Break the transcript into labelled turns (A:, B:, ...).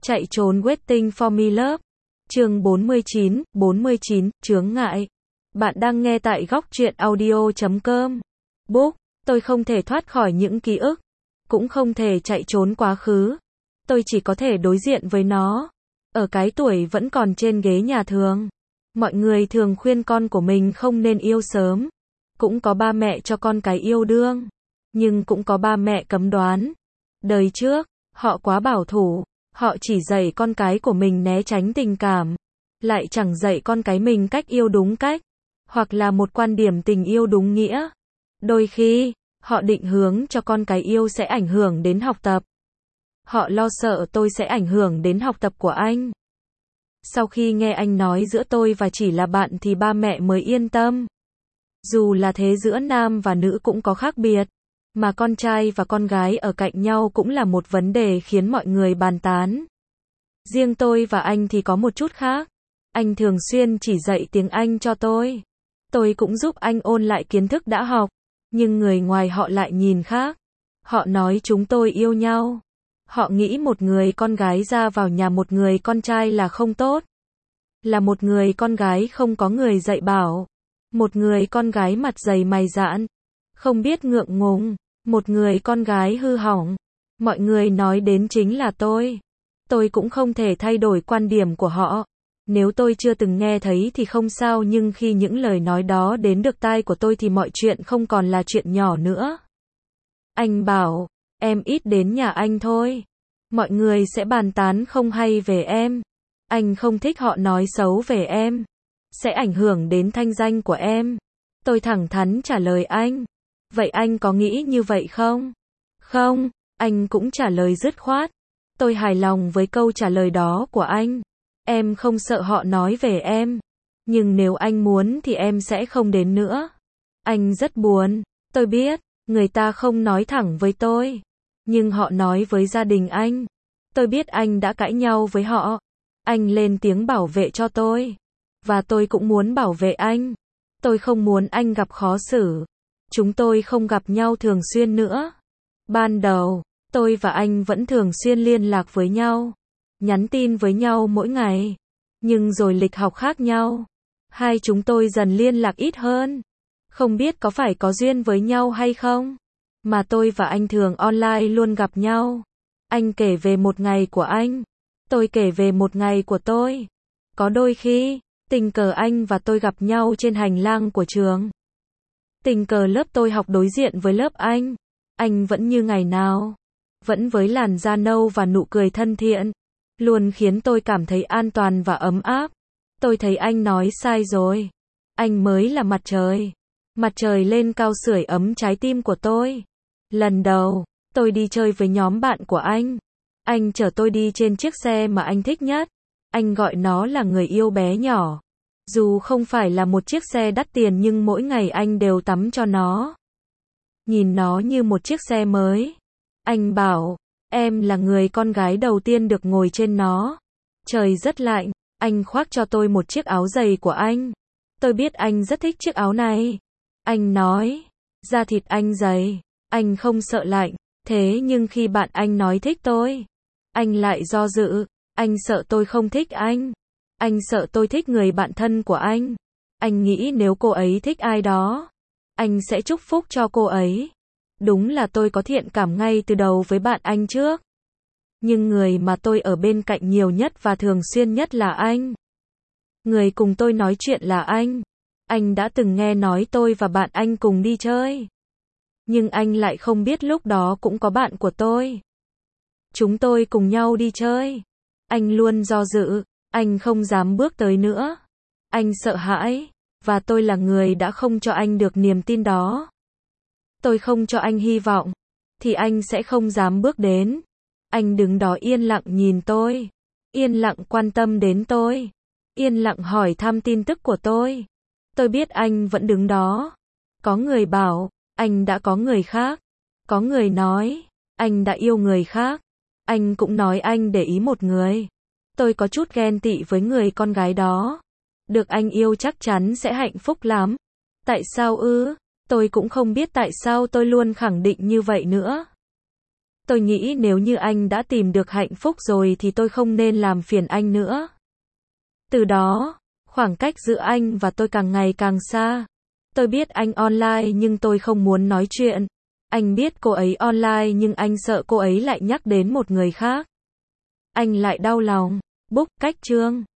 A: Chạy trốn Waiting for Me Love. Chương 49, chướng ngại. Bạn đang nghe tại góc truyện audio.com. Book, tôi không thể thoát khỏi những ký ức, cũng không thể chạy trốn quá khứ. Tôi chỉ có thể đối diện với nó. Ở cái tuổi vẫn còn trên ghế nhà trường, mọi người thường khuyên con của mình không nên yêu sớm. Cũng có ba mẹ cho con cái yêu đương, nhưng cũng có ba mẹ cấm đoán. Đời trước, họ quá bảo thủ, họ chỉ dạy con cái của mình né tránh tình cảm, lại chẳng dạy con cái mình cách yêu đúng cách, hoặc là một quan điểm tình yêu đúng nghĩa. Đôi khi, họ định hướng cho con cái yêu sẽ ảnh hưởng đến học tập. Họ lo sợ tôi sẽ ảnh hưởng đến học tập của anh. Sau khi nghe anh nói giữa tôi và chỉ là bạn thì ba mẹ mới yên tâm. Dù là thế giữa nam và nữ cũng có khác biệt, mà con trai và con gái ở cạnh nhau cũng là một vấn đề khiến mọi người bàn tán. Riêng tôi và anh thì có một chút khác. Anh thường xuyên chỉ dạy tiếng Anh cho tôi. Tôi cũng giúp anh ôn lại kiến thức đã học. Nhưng người ngoài họ lại nhìn khác. Họ nói chúng tôi yêu nhau. Họ nghĩ một người con gái ra vào nhà một người con trai là không tốt. Là một người con gái không có người dạy bảo. Một người con gái mặt dày mày dạn, không biết ngượng ngùng. Một người con gái hư hỏng. Mọi người nói đến chính là tôi. Tôi cũng không thể thay đổi quan điểm của họ. Nếu tôi chưa từng nghe thấy thì không sao, nhưng khi những lời nói đó đến được tai của tôi thì mọi chuyện không còn là chuyện nhỏ nữa. Anh bảo, em ít đến nhà anh thôi. Mọi người sẽ bàn tán không hay về em. Anh không thích họ nói xấu về em. Sẽ ảnh hưởng đến thanh danh của em. Tôi thẳng thắn trả lời anh. Vậy anh có nghĩ như vậy không? Không, anh cũng trả lời dứt khoát. Tôi hài lòng với câu trả lời đó của anh. Em không sợ họ nói về em. Nhưng nếu anh muốn thì em sẽ không đến nữa. Anh rất buồn. Tôi biết, người ta không nói thẳng với tôi. Nhưng họ nói với gia đình anh. Tôi biết anh đã cãi nhau với họ. Anh lên tiếng bảo vệ cho tôi. Và tôi cũng muốn bảo vệ anh. Tôi không muốn anh gặp khó xử. Chúng tôi không gặp nhau thường xuyên nữa. Ban đầu, tôi và anh vẫn thường xuyên liên lạc với nhau. Nhắn tin với nhau mỗi ngày. Nhưng rồi lịch học khác nhau. Hai chúng tôi dần liên lạc ít hơn. Không biết có phải có duyên với nhau hay không? Mà tôi và anh thường online luôn gặp nhau. Anh kể về một ngày của anh. Tôi kể về một ngày của tôi. Có đôi khi, tình cờ anh và tôi gặp nhau trên hành lang của trường. Tình cờ lớp tôi học đối diện với lớp anh. Anh vẫn như ngày nào. Vẫn với làn da nâu và nụ cười thân thiện. Luôn khiến tôi cảm thấy an toàn và ấm áp. Tôi thấy anh nói sai rồi. Anh mới là mặt trời. Mặt trời lên cao sưởi ấm trái tim của tôi. Lần đầu, tôi đi chơi với nhóm bạn của anh. Anh chở tôi đi trên chiếc xe mà anh thích nhất. Anh gọi nó là người yêu bé nhỏ. Dù không phải là một chiếc xe đắt tiền nhưng mỗi ngày anh đều tắm cho nó. Nhìn nó như một chiếc xe mới. Anh bảo, em là người con gái đầu tiên được ngồi trên nó. Trời rất lạnh, anh khoác cho tôi một chiếc áo dày của anh. Tôi biết anh rất thích chiếc áo này. Anh nói, da thịt anh dày, anh không sợ lạnh. Thế nhưng khi bạn anh nói thích tôi, anh lại do dự. Anh sợ tôi không thích anh. Anh sợ tôi thích người bạn thân của anh. Anh nghĩ nếu cô ấy thích ai đó, anh sẽ chúc phúc cho cô ấy. Đúng là tôi có thiện cảm ngay từ đầu với bạn anh trước. Nhưng người mà tôi ở bên cạnh nhiều nhất và thường xuyên nhất là anh. Người cùng tôi nói chuyện là anh. Anh đã từng nghe nói tôi và bạn anh cùng đi chơi. Nhưng anh lại không biết lúc đó cũng có bạn của tôi. Chúng tôi cùng nhau đi chơi. Anh luôn do dự. Anh không dám bước tới nữa. Anh sợ hãi. Và tôi là người đã không cho anh được niềm tin đó. Tôi không cho anh hy vọng. Thì anh sẽ không dám bước đến. Anh đứng đó yên lặng nhìn tôi. Yên lặng quan tâm đến tôi. Yên lặng hỏi thăm tin tức của tôi. Tôi biết anh vẫn đứng đó. Có người bảo, anh đã có người khác. Có người nói, anh đã yêu người khác. Anh cũng nói anh để ý một người. Tôi có chút ghen tị với người con gái đó. Được anh yêu chắc chắn sẽ hạnh phúc lắm. Tại sao ư? Tôi cũng không biết tại sao tôi luôn khẳng định như vậy nữa. Tôi nghĩ nếu như anh đã tìm được hạnh phúc rồi thì tôi không nên làm phiền anh nữa. Từ đó, khoảng cách giữa anh và tôi càng ngày càng xa. Tôi biết anh online nhưng tôi không muốn nói chuyện. Anh biết cô ấy online nhưng anh sợ cô ấy lại nhắc đến một người khác. Anh lại đau lòng. Book cách chương